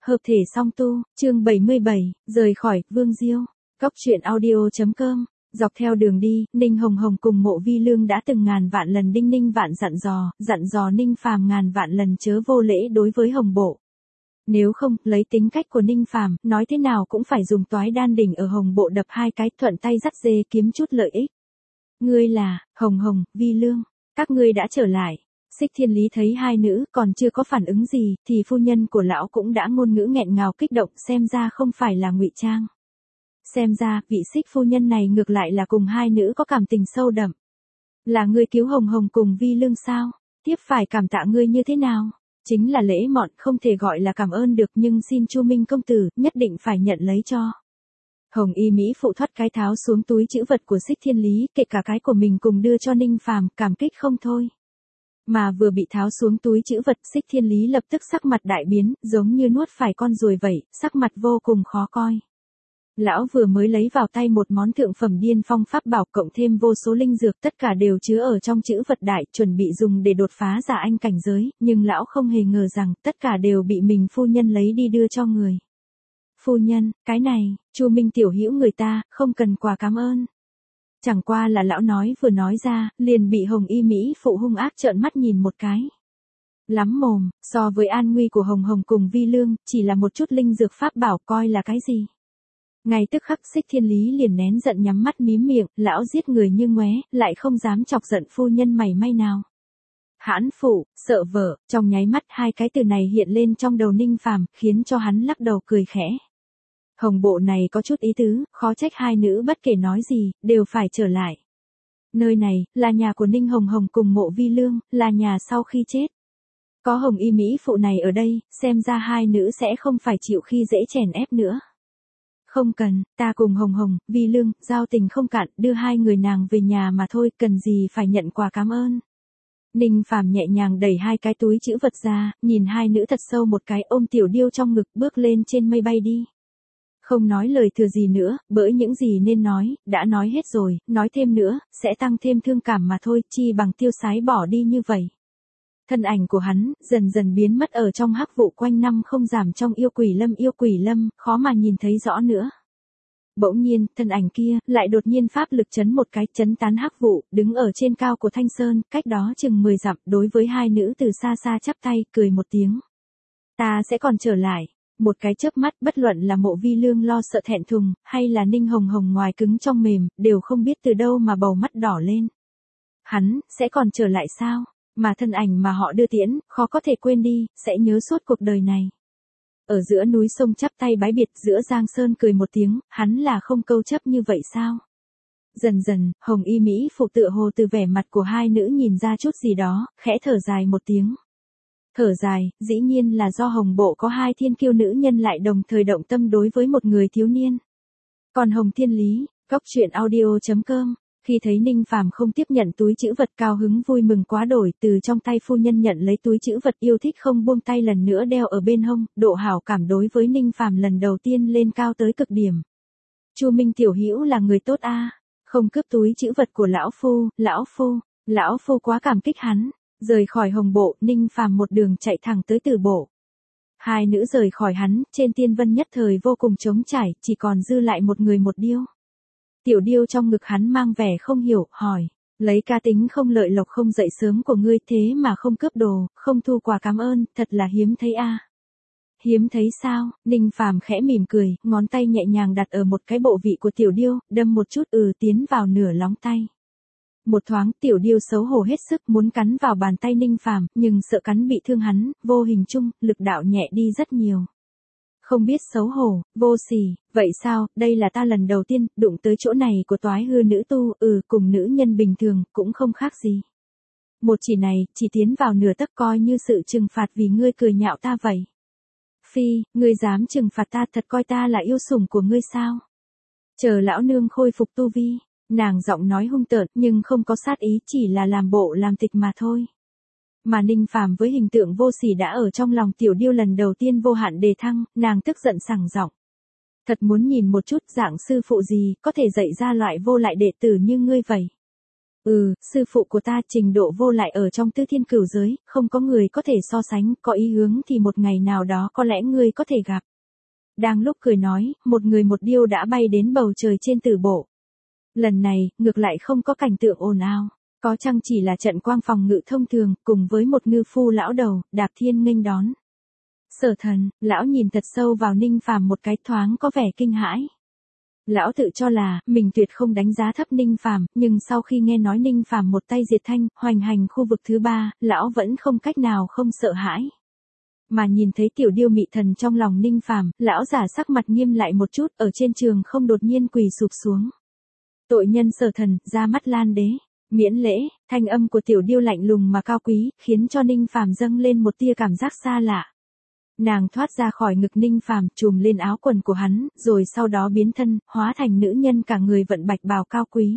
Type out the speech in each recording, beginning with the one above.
Hợp thể song tu, chương 77, rời khỏi, Vương Diêu. Cóc truyện audio.com. Dọc theo đường đi, Ninh Hồng Hồng cùng Mộ Vi Lương đã từng ngàn vạn lần đinh ninh vạn dặn dò Ninh Phàm ngàn vạn lần chớ vô lễ đối với Hồng Bộ. Nếu không, lấy tính cách của Ninh Phàm, nói thế nào cũng phải dùng toái đan đỉnh ở Hồng Bộ đập hai cái, thuận tay dắt dê kiếm chút lợi ích. Ngươi là, Hồng Hồng, Vi Lương, các ngươi đã trở lại. Xích Thiên Lý thấy hai nữ còn chưa có phản ứng gì, thì phu nhân của lão cũng đã ngôn ngữ nghẹn ngào kích động, xem ra không phải là ngụy trang. Xem ra, vị Xích phu nhân này ngược lại là cùng hai nữ có cảm tình sâu đậm. Là ngươi cứu Hồng Hồng cùng Vi Lương sao? Tiếp phải cảm tạ ngươi như thế nào? Chính là lễ mọn, không thể gọi là cảm ơn được, nhưng xin Chu Minh công tử, nhất định phải nhận lấy cho. Hồng Y Mỹ phụ thoát cái tháo xuống túi trữ vật của Xích Thiên Lý, kể cả cái của mình cùng đưa cho Ninh Phàm, cảm kích không thôi. Mà vừa bị tháo xuống túi trữ vật, Xích Thiên Lý lập tức sắc mặt đại biến, giống như nuốt phải con ruồi vậy, sắc mặt vô cùng khó coi. Lão vừa mới lấy vào tay một món thượng phẩm điên phong pháp bảo cộng thêm vô số linh dược, tất cả đều chứa ở trong trữ vật đại, chuẩn bị dùng để đột phá giả anh cảnh giới, nhưng lão không hề ngờ rằng tất cả đều bị mình phu nhân lấy đi đưa cho người. Phu nhân, cái này, Chu Minh tiểu hữu người ta, không cần quà cảm ơn. Chẳng qua là lão nói vừa nói ra, liền bị Hồng Y Mỹ phụ hung ác trợn mắt nhìn một cái. Lắm mồm, so với an nguy của Hồng Hồng cùng Vi Lương, chỉ là một chút linh dược pháp bảo coi là cái gì. Ngay tức khắc Xích Thiên Lý liền nén giận nhắm mắt mím miệng, lão giết người như ngoé, lại không dám chọc giận phu nhân mảy may nào. Hãn phụ, sợ vợ, trong nháy mắt hai cái từ này hiện lên trong đầu Ninh Phàm, khiến cho hắn lắc đầu cười khẽ. Hồng Bộ này có chút ý tứ, khó trách hai nữ bất kể nói gì, đều phải trở lại. Nơi này, là nhà của Ninh Hồng Hồng cùng Mộ Vi Lương, là nhà sau khi chết. Có Hồng Y Mỹ phụ này ở đây, xem ra hai nữ sẽ không phải chịu khi dễ chèn ép nữa. Không cần, ta cùng Hồng Hồng, Vi Lương, giao tình không cạn, đưa hai người nàng về nhà mà thôi, cần gì phải nhận quà cảm ơn. Ninh Phàm nhẹ nhàng đẩy hai cái túi trữ vật ra, nhìn hai nữ thật sâu một cái, ôm Tiểu Điêu trong ngực, bước lên trên mây bay đi. Không nói lời thừa gì nữa, bởi những gì nên nói, đã nói hết rồi, nói thêm nữa, sẽ tăng thêm thương cảm mà thôi, chi bằng tiêu sái bỏ đi như vậy. Thân ảnh của hắn, dần dần biến mất ở trong hắc vụ quanh năm không giảm trong yêu quỷ lâm, khó mà nhìn thấy rõ nữa. Bỗng nhiên, thân ảnh kia, lại đột nhiên pháp lực chấn một cái, chấn tán hắc vụ, đứng ở trên cao của Thanh Sơn, cách đó chừng 10 dặm, đối với hai nữ từ xa xa chắp tay, cười một tiếng. Ta sẽ còn trở lại. Một cái chớp mắt, bất luận là Mộ Vi Lương lo sợ thẹn thùng, hay là Ninh Hồng Hồng ngoài cứng trong mềm, đều không biết từ đâu mà bầu mắt đỏ lên. Hắn, sẽ còn trở lại sao? Mà thân ảnh mà họ đưa tiễn, khó có thể quên đi, sẽ nhớ suốt cuộc đời này. Ở giữa núi sông chắp tay bái biệt, giữa Giang Sơn cười một tiếng, hắn là không câu chấp như vậy sao? Dần dần, Hồng Y Mỹ phụ tựa hồ từ vẻ mặt của hai nữ nhìn ra chút gì đó, khẽ thở dài một tiếng. Thở dài, dĩ nhiên là do Hồng Bộ có hai thiên kiêu nữ nhân lại đồng thời động tâm đối với một người thiếu niên. Còn Hồng Thiên Lý, Cóc truyện audio.com, khi thấy Ninh Phàm không tiếp nhận túi trữ vật, cao hứng vui mừng quá đổi, từ trong tay phu nhân nhận lấy túi trữ vật, yêu thích không buông tay, lần nữa đeo ở bên hông, độ hảo cảm đối với Ninh Phàm lần đầu tiên lên cao tới cực điểm. Chu Minh tiểu hữu là người tốt a, không cướp túi trữ vật của lão phu quá cảm kích hắn. Rời khỏi Hồng Bộ, Ninh Phàm một đường chạy thẳng tới Tử Bộ. Hai nữ rời khỏi hắn, trên tiên vân nhất thời vô cùng trống trải, chỉ còn dư lại một người một điêu. Tiểu Điêu trong ngực hắn mang vẻ không hiểu, hỏi, lấy ca tính không lợi lộc không dậy sớm của ngươi thế mà không cướp đồ, không thu quà cảm ơn, thật là hiếm thấy a. Hiếm thấy sao? Ninh Phàm khẽ mỉm cười, ngón tay nhẹ nhàng đặt ở một cái bộ vị của Tiểu Điêu, đâm một chút tiến vào nửa lóng tay. Một thoáng, Tiểu Điêu xấu hổ hết sức muốn cắn vào bàn tay Ninh Phàm, nhưng sợ cắn bị thương hắn, vô hình chung, lực đạo nhẹ đi rất nhiều. Không biết xấu hổ, vô sỉ, vậy sao, đây là ta lần đầu tiên, đụng tới chỗ này của toái hư nữ tu, cùng nữ nhân bình thường, cũng không khác gì. Một chỉ này, chỉ tiến vào nửa tấc coi như sự trừng phạt vì ngươi cười nhạo ta vậy. Phi, ngươi dám trừng phạt ta, thật coi ta là yêu sủng của ngươi sao? Chờ lão nương khôi phục tu vi. Nàng giọng nói hung tợn, nhưng không có sát ý, chỉ là làm bộ làm tịch mà thôi. Mà Ninh Phàm với hình tượng vô sỉ đã ở trong lòng Tiểu Điêu lần đầu tiên vô hạn đề thăng, nàng tức giận sằng giọng. Thật muốn nhìn một chút dạng sư phụ gì, có thể dạy ra loại vô lại đệ tử như ngươi vậy. Sư phụ của ta trình độ vô lại ở trong tứ thiên cửu giới, không có người có thể so sánh, có ý hướng thì một ngày nào đó có lẽ ngươi có thể gặp. Đang lúc cười nói, một người một điêu đã bay đến bầu trời trên tử bộ. Lần này, ngược lại không có cảnh tượng ồn ào, có chăng chỉ là trận quang phòng ngự thông thường, cùng với một ngư phu lão đầu, đạp thiên nghênh đón. Sở Thần, lão nhìn thật sâu vào Ninh Phàm một cái, thoáng có vẻ kinh hãi. Lão tự cho là, mình tuyệt không đánh giá thấp Ninh Phàm, nhưng sau khi nghe nói Ninh Phàm một tay diệt thanh, hoành hành khu vực thứ 3, lão vẫn không cách nào không sợ hãi. Mà nhìn thấy tiểu điêu Mị Thần trong lòng Ninh Phàm, lão giả sắc mặt nghiêm lại một chút, ở trên trường không đột nhiên quỳ sụp xuống. Tội nhân Sở Thần, ra mắt Lan đế, miễn lễ. Thanh âm của tiểu điêu lạnh lùng mà cao quý, khiến cho Ninh Phàm dâng lên một tia cảm giác xa lạ. Nàng thoát ra khỏi ngực Ninh Phàm, trùm lên áo quần của hắn, rồi sau đó biến thân, hóa thành nữ nhân cả người vận bạch bào cao quý.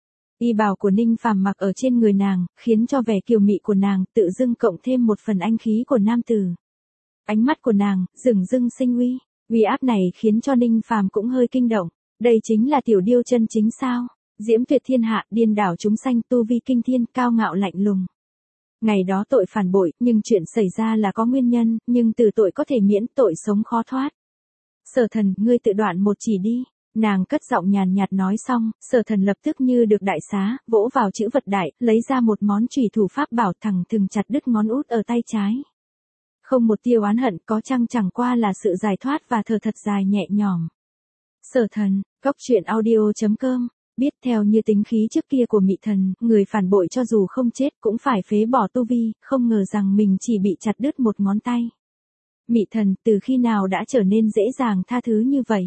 Y bào của Ninh Phàm mặc ở trên người nàng, khiến cho vẻ kiều mị của nàng tự dưng cộng thêm một phần anh khí của nam tử. Ánh mắt của nàng dửng dưng sinh uy, uy áp này khiến cho Ninh Phàm cũng hơi kinh động. Đây chính là tiểu điêu chân chính sao? Diễm tuyệt thiên hạ, điên đảo chúng sanh, tu vi kinh thiên, cao ngạo lạnh lùng. Ngày đó tội phản bội, nhưng chuyện xảy ra là có nguyên nhân, nhưng từ tội có thể miễn, tội sống khó thoát. Sở Thần, ngươi tự đoạn một chỉ đi. Nàng cất giọng nhàn nhạt nói xong, Sở Thần lập tức như được đại xá, vỗ vào chữ vật đại, lấy ra một món chủy thủ pháp bảo thẳng thừng chặt đứt ngón út ở tay trái. Không một tia oán hận, có chăng chẳng qua là sự giải thoát và thở thật dài nhẹ nhõm. Sở Thần, Cốc Truyện Audio.com. Biết theo như tính khí trước kia của Mị Thần, người phản bội cho dù không chết cũng phải phế bỏ tu vi, không ngờ rằng mình chỉ bị chặt đứt một ngón tay. Mị Thần, từ khi nào đã trở nên dễ dàng tha thứ như vậy?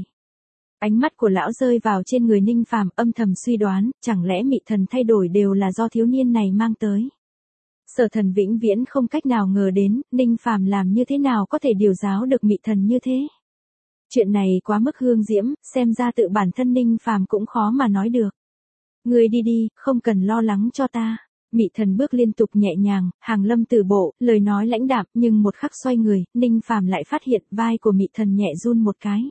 Ánh mắt của lão rơi vào trên người Ninh Phàm, âm thầm suy đoán, chẳng lẽ Mị Thần thay đổi đều là do thiếu niên này mang tới. Sở Thần vĩnh viễn không cách nào ngờ đến, Ninh Phàm làm như thế nào có thể điều giáo được Mị Thần như thế. Chuyện này quá mức hương diễm, xem ra tự bản thân Ninh Phàm cũng khó mà nói được. Ngươi đi đi, không cần lo lắng cho ta. Mị Thần bước liên tục nhẹ nhàng, hàng lâm từ bộ, lời nói lãnh đạm, nhưng một khắc xoay người, Ninh Phàm lại phát hiện vai của Mị Thần nhẹ run một cái.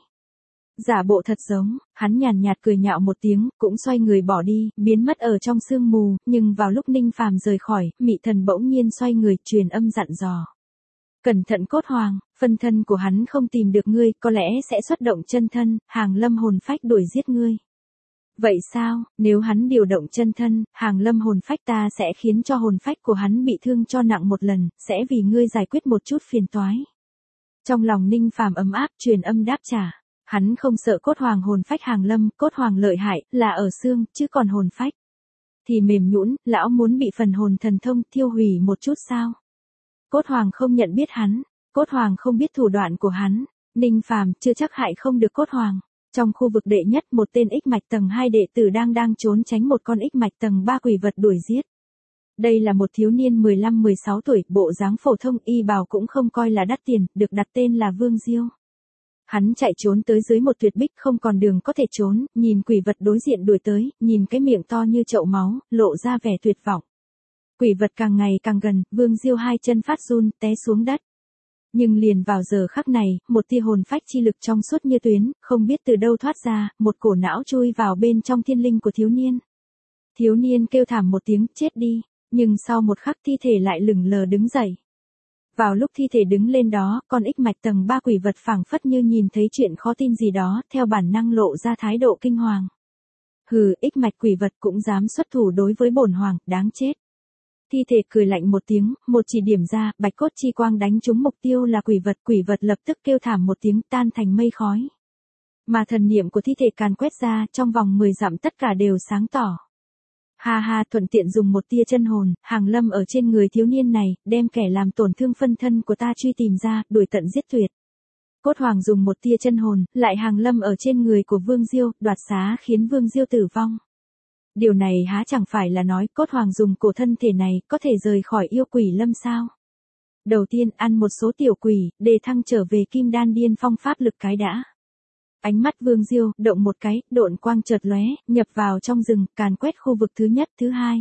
Giả bộ thật giống, hắn nhàn nhạt cười nhạo một tiếng, cũng xoay người bỏ đi, biến mất ở trong sương mù, nhưng vào lúc Ninh Phàm rời khỏi, Mị Thần bỗng nhiên xoay người, truyền âm dặn dò. Cẩn thận Cốt Hoàng, phân thân của hắn không tìm được ngươi, có lẽ sẽ xuất động chân thân, hàng lâm hồn phách đuổi giết ngươi. Vậy sao, nếu hắn điều động chân thân, hàng lâm hồn phách, ta sẽ khiến cho hồn phách của hắn bị thương cho nặng một lần, sẽ vì ngươi giải quyết một chút phiền toái. Trong lòng Ninh Phàm ấm áp, truyền âm đáp trả. Hắn không sợ Cốt Hoàng hồn phách hàng lâm, Cốt Hoàng lợi hại, là ở xương, chứ còn hồn phách thì mềm nhũn, lão muốn bị phần hồn thần thông thiêu hủy một chút sao? Cốt Hoàng không nhận biết hắn, Cốt Hoàng không biết thủ đoạn của hắn, Ninh Phàm chưa chắc hại không được Cốt Hoàng. Trong khu vực đệ nhất, một tên ích mạch tầng 2 đệ tử đang trốn tránh một con ích mạch tầng 3 quỷ vật đuổi giết. Đây là một thiếu niên 15-16 tuổi, bộ dáng phổ thông, y bào cũng không coi là đắt tiền, được đặt tên là Vương Diêu. Hắn chạy trốn tới dưới một tuyệt bích, không còn đường có thể trốn, nhìn quỷ vật đối diện đuổi tới, nhìn cái miệng to như chậu máu, lộ ra vẻ tuyệt vọng. Quỷ vật càng ngày càng gần, Vương Diêu hai chân phát run, té xuống đất. Nhưng liền vào giờ khắc này, một tia hồn phách chi lực trong suốt như tuyến, không biết từ đâu thoát ra, một cổ não chui vào bên trong thiên linh của thiếu niên. Thiếu niên kêu thảm một tiếng, chết đi, nhưng sau một khắc thi thể lại lững lờ đứng dậy. Vào lúc thi thể đứng lên đó, con ích mạch tầng 3 quỷ vật phảng phất như nhìn thấy chuyện khó tin gì đó, theo bản năng lộ ra thái độ kinh hoàng. Hừ, ích mạch quỷ vật cũng dám xuất thủ đối với bổn hoàng, đáng chết. Thi thể cười lạnh một tiếng, một chỉ điểm ra, bạch cốt chi quang đánh trúng mục tiêu là quỷ vật lập tức kêu thảm một tiếng, tan thành mây khói. Mà thần niệm của thi thể càn quét ra, trong vòng 10 dặm tất cả đều sáng tỏ. Ha ha, thuận tiện dùng một tia chân hồn, hàng lâm ở trên người thiếu niên này, đem kẻ làm tổn thương phân thân của ta truy tìm ra, đuổi tận giết tuyệt. Cốt Hoàng dùng một tia chân hồn, lại hàng lâm ở trên người của Vương Diêu, đoạt xá khiến Vương Diêu tử vong. Điều này há chẳng phải là nói Cốt Hoàng dùng cổ thân thể này có thể rời khỏi yêu quỷ lâm sao? Đầu tiên ăn một số tiểu quỷ, để thăng trở về kim đan điên phong pháp lực cái đã. Ánh mắt Vương Diêu động một cái, độn quang chợt lóe, nhập vào trong rừng, càn quét khu vực thứ nhất, thứ hai.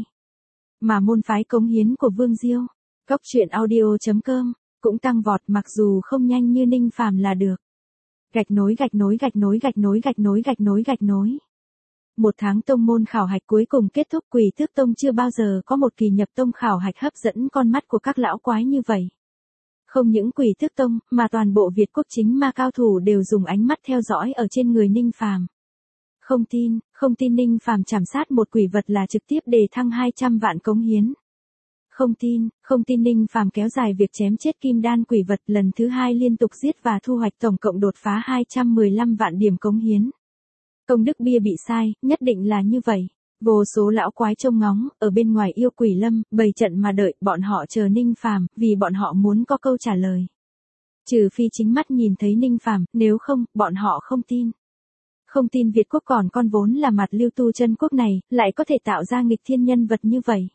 Mà môn phái cống hiến của Vương Diêu, Cốc Truyện Audio.com cũng tăng vọt, mặc dù không nhanh như Ninh Phàm là được. Gạch nối. Một tháng tông môn khảo hạch cuối cùng kết thúc, Quỷ Tước Tông chưa bao giờ có một kỳ nhập tông khảo hạch hấp dẫn con mắt của các lão quái như vậy. Không những Quỷ Tước Tông, mà toàn bộ Việt quốc chính ma cao thủ đều dùng ánh mắt theo dõi ở trên người Ninh Phàm. Không tin Ninh Phàm chảm sát một quỷ vật là trực tiếp đề thăng 200 vạn cống hiến. Không tin Ninh Phàm kéo dài việc chém chết kim đan quỷ vật lần thứ 2 liên tục giết và thu hoạch tổng cộng đột phá 215 vạn điểm cống hiến. Công đức bia bị sai, nhất định là như vậy. Vô số lão quái trông ngóng, ở bên ngoài yêu quỷ lâm, bày trận mà đợi, bọn họ chờ Ninh Phàm, vì bọn họ muốn có câu trả lời. Trừ phi chính mắt nhìn thấy Ninh Phàm, nếu không, bọn họ không tin. Không tin Việt quốc còn con vốn là mặt lưu tu chân quốc này, lại có thể tạo ra nghịch thiên nhân vật như vậy.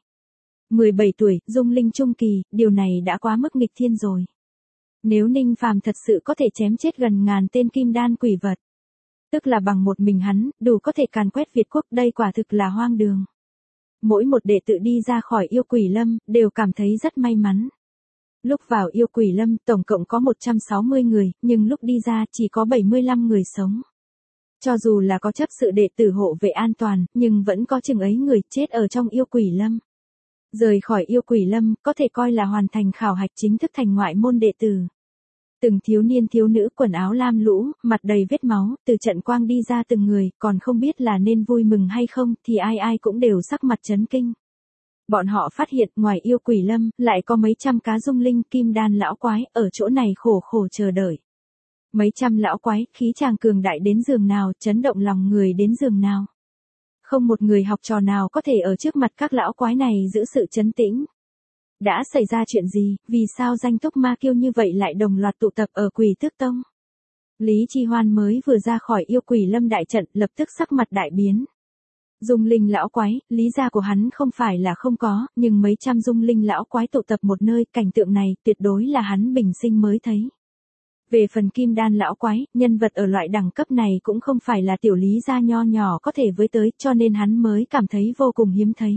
17 tuổi, dung linh trung kỳ, điều này đã quá mức nghịch thiên rồi. Nếu Ninh Phàm thật sự có thể chém chết gần ngàn tên kim đan quỷ vật, tức là bằng một mình hắn, đủ có thể càn quét Việt quốc, đây quả thực là hoang đường. Mỗi một đệ tử đi ra khỏi yêu quỷ lâm, đều cảm thấy rất may mắn. Lúc vào yêu quỷ lâm, tổng cộng có 160 người, nhưng lúc đi ra chỉ có 75 người sống. Cho dù là có chấp sự đệ tử hộ vệ an toàn, nhưng vẫn có chừng ấy người chết ở trong yêu quỷ lâm. Rời khỏi yêu quỷ lâm, có thể coi là hoàn thành khảo hạch chính thức thành ngoại môn đệ tử. Từng thiếu niên thiếu nữ quần áo lam lũ, mặt đầy vết máu, từ trận quang đi ra từng người, còn không biết là nên vui mừng hay không, thì ai ai cũng đều sắc mặt chấn kinh. Bọn họ phát hiện ngoài yêu quỷ lâm, lại có mấy trăm cá dung linh kim đan lão quái, ở chỗ này khổ khổ chờ đợi. Mấy trăm lão quái, khí tràng cường đại đến giường nào, chấn động lòng người đến giường nào. Không một người học trò nào có thể ở trước mặt các lão quái này giữ sự trấn tĩnh. Đã xảy ra chuyện gì, vì sao danh túc ma kiêu như vậy lại đồng loạt tụ tập ở Quỷ Tước Tông? Lý Chi Hoan mới vừa ra khỏi yêu quỷ lâm đại trận, lập tức sắc mặt đại biến. Dung linh lão quái, lý gia của hắn không phải là không có, nhưng mấy trăm dung linh lão quái tụ tập một nơi, cảnh tượng này tuyệt đối là hắn bình sinh mới thấy. Về phần kim đan lão quái, nhân vật ở loại đẳng cấp này cũng không phải là tiểu lý gia nho nhỏ có thể với tới, cho nên hắn mới cảm thấy vô cùng hiếm thấy.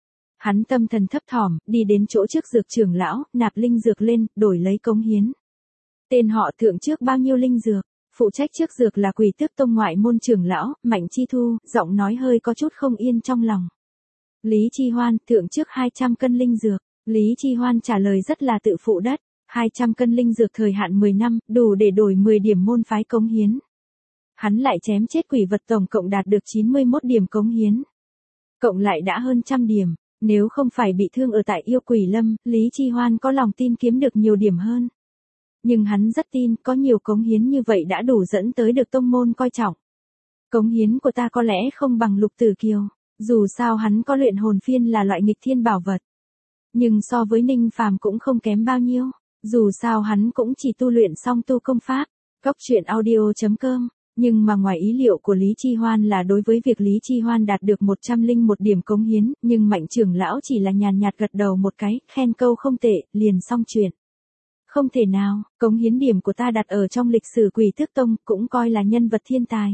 Hắn tâm thần thấp thỏm, đi đến chỗ trước dược trưởng lão, nạp linh dược lên, đổi lấy cống hiến. Tên họ thượng trước bao nhiêu linh dược, phụ trách trước dược là Quỷ Tước Tông ngoại môn trưởng lão, Mạnh Chi Thu, giọng nói hơi có chút không yên trong lòng. Lý Chi Hoan, thượng trước 200 cân linh dược, Lý Chi Hoan trả lời rất là tự phụ đất. 200 cân linh dược thời hạn 10 năm, đủ để đổi 10 điểm môn phái cống hiến. Hắn lại chém chết quỷ vật tổng cộng đạt được 91 điểm cống hiến. Cộng lại đã hơn 100 điểm, nếu không phải bị thương ở tại yêu quỷ lâm, Lý Chi Hoan có lòng tin kiếm được nhiều điểm hơn. Nhưng hắn rất tin, có nhiều cống hiến như vậy đã đủ dẫn tới được tông môn coi trọng. Cống hiến của ta có lẽ không bằng Lục Tử Kiều, dù sao hắn có luyện hồn phiên là loại nghịch thiên bảo vật. Nhưng so với Ninh Phàm cũng không kém bao nhiêu. Dù sao hắn cũng chỉ tu luyện xong tu công pháp, Cóc Truyện Audio.com, nhưng mà ngoài ý liệu của Lý Chi Hoan là đối với việc Lý Chi Hoan đạt được 101 điểm cống hiến, nhưng Mạnh trưởng lão chỉ là nhàn nhạt gật đầu một cái, khen câu không tệ, liền xong chuyện. Không thể nào, cống hiến điểm của ta đặt ở trong lịch sử Quỷ Tước Tông, cũng coi là nhân vật thiên tài.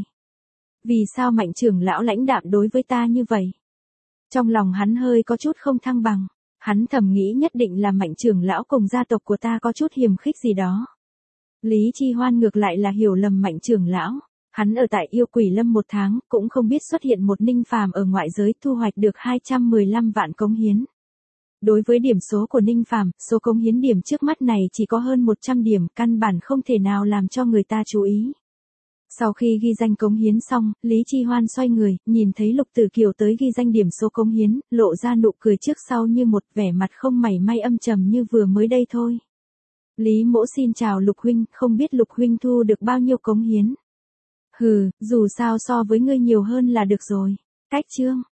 Vì sao Mạnh trưởng lão lãnh đạm đối với ta như vậy? Trong lòng hắn hơi có chút không thăng bằng. Hắn thầm nghĩ nhất định là Mạnh trưởng lão cùng gia tộc của ta có chút hiềm khích gì đó. Lý Chi Hoan ngược lại là hiểu lầm Mạnh trưởng lão. Hắn ở tại yêu quỷ lâm 1 tháng, cũng không biết xuất hiện một Ninh Phàm ở ngoại giới thu hoạch được 215 vạn cống hiến. Đối với điểm số của Ninh Phàm, số cống hiến điểm trước mắt này chỉ có hơn 100 điểm, căn bản không thể nào làm cho người ta chú ý. Sau khi ghi danh cống hiến xong, Lý Chi Hoan xoay người, nhìn thấy Lục Tử Kiều tới ghi danh điểm số cống hiến, lộ ra nụ cười trước sau như một, vẻ mặt không mảy may âm trầm như vừa mới đây thôi. Lý mỗ xin chào Lục huynh, không biết Lục huynh thu được bao nhiêu cống hiến. Hừ, dù sao so với ngươi nhiều hơn là được rồi. Cách chương.